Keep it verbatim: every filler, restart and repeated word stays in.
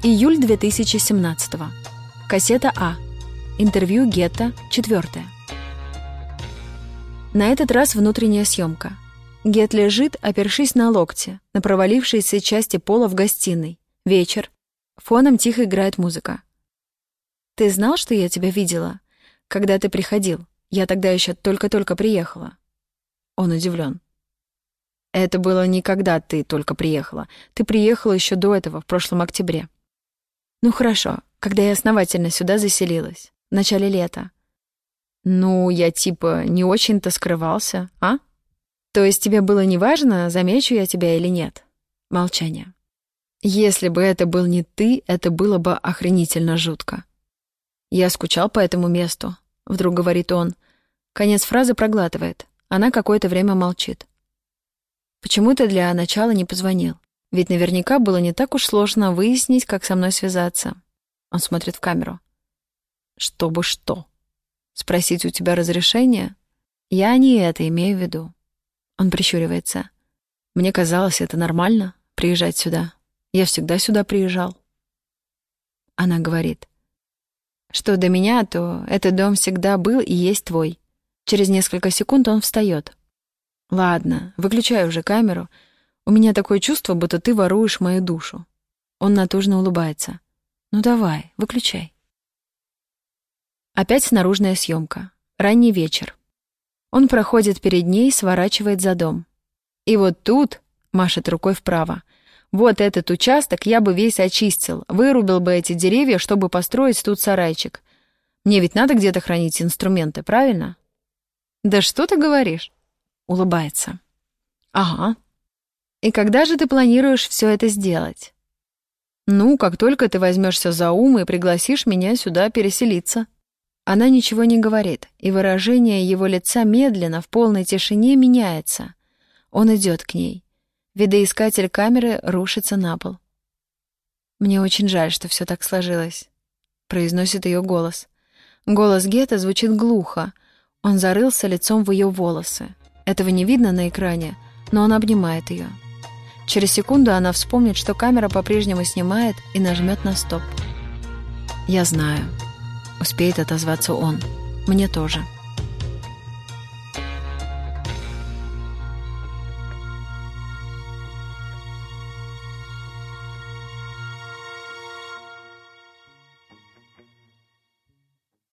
Июль две тысячи семнадцатого. Кассета А. Интервью Гетто. Четвертое. На этот раз внутренняя съемка. Гет лежит, опершись на локте, на провалившейся части пола в гостиной. Вечер. Фоном тихо играет музыка. «Ты знал, что я тебя видела, когда ты приходил? Я тогда еще только-только приехала». Он удивлен. «Это было не когда ты только приехала. Ты приехала еще до этого, в прошлом октябре». «Ну хорошо, когда я основательно сюда заселилась, в начале лета». «Ну, я типа не очень-то скрывался, а? То есть тебе было неважно, замечу я тебя или нет?» Молчание. «Если бы это был не ты, это было бы охренительно жутко». «Я скучал по этому месту», — вдруг говорит он. Конец фразы проглатывает. Она какое-то время молчит. «Почему ты для начала не позвонил? Ведь наверняка было не так уж сложно выяснить, как со мной связаться». Он смотрит в камеру. «Чтобы что? Спросить у тебя разрешение? Я не это имею в виду». Он прищуривается. «Мне казалось, это нормально, приезжать сюда. Я всегда сюда приезжал». Она говорит. «Что до меня, то этот дом всегда был и есть твой». Через несколько секунд он встает. «Ладно, выключай уже камеру. У меня такое чувство, будто ты воруешь мою душу». Он натужно улыбается. «Ну давай, выключай». Опять наружная съемка. Ранний вечер. Он проходит перед ней, сворачивает за дом. «И вот тут», — машет рукой вправо, «вот этот участок я бы весь очистил, вырубил бы эти деревья, чтобы построить тут сарайчик. Мне ведь надо где-то хранить инструменты, правильно?» «Да что ты говоришь?» — улыбается. «Ага. И когда же ты планируешь все это сделать?» «Ну, как только ты возьмешься за ум и пригласишь меня сюда переселиться». Она ничего не говорит, и выражение его лица медленно, в полной тишине меняется. Он идет к ней. Видоискатель камеры рушится на пол. «Мне очень жаль, что все так сложилось», — произносит ее голос. Голос Гетто звучит глухо. Он зарылся лицом в ее волосы. Этого не видно на экране, но он обнимает ее. Через секунду она вспомнит, что камера по-прежнему снимает, и нажмет на стоп. «Я знаю», — успеет отозваться он. «Мне тоже».